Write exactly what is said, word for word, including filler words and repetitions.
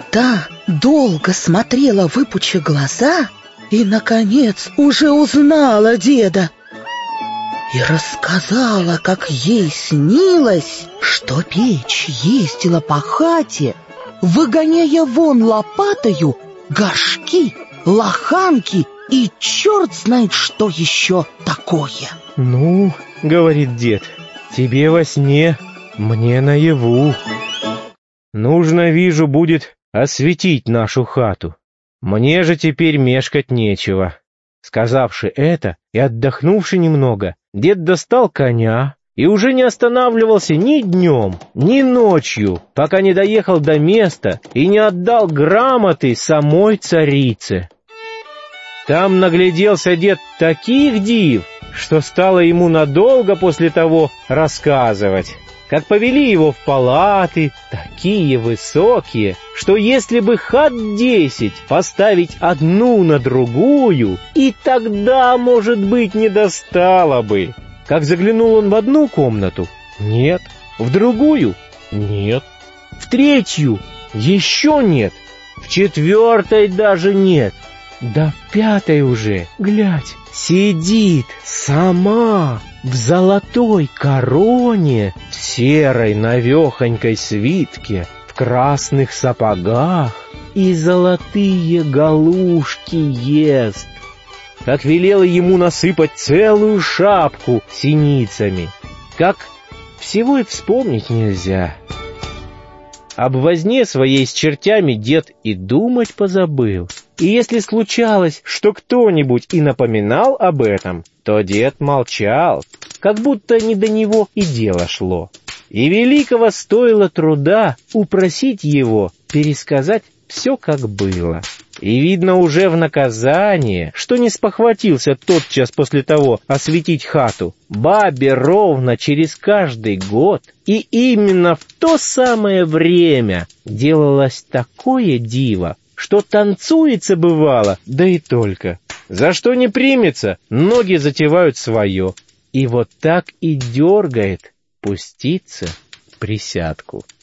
Та долго смотрела, выпучив глаза, и, наконец, уже узнала деда. И рассказала, как ей снилось, что печь ездила по хате, выгоняя вон лопатою горшки, лоханки и черт знает что еще такое. «Ну, — говорит дед, — тебе во сне, мне наяву. Нужно, вижу, будет осветить нашу хату. Мне же теперь мешкать нечего». Сказавши это и отдохнувши немного, дед достал коня и уже не останавливался ни днем, ни ночью, пока не доехал до места и не отдал грамоты самой царице. Там нагляделся дед таких див, что стало ему надолго после того рассказывать, как повели его в палаты, такие высокие, что если бы хат десять поставить одну на другую, и тогда, может быть, не достало бы. Как заглянул он в одну комнату — нет, в другую — нет, в третью — еще нет, в четвертой даже нет, да в пятой уже, глядь, сидит сама в золотой короне, в серой навехонькой свитке, в красных сапогах и золотые галушки ест. Как велела ему насыпать целую шапку синицами, как всего и вспомнить нельзя. Об возне своей с чертями дед и думать позабыл. И если случалось, что кто-нибудь и напоминал об этом, то дед молчал, как будто не до него и дело шло. И великого стоило труда упросить его пересказать все, как было. И видно уже в наказание, что не спохватился тотчас после того осветить хату, бабе ровно через каждый год и именно в то самое время делалось такое диво, что танцуется бывало, да и только. За что не примется, ноги затевают свое. И вот так и дергает пуститься в присядку.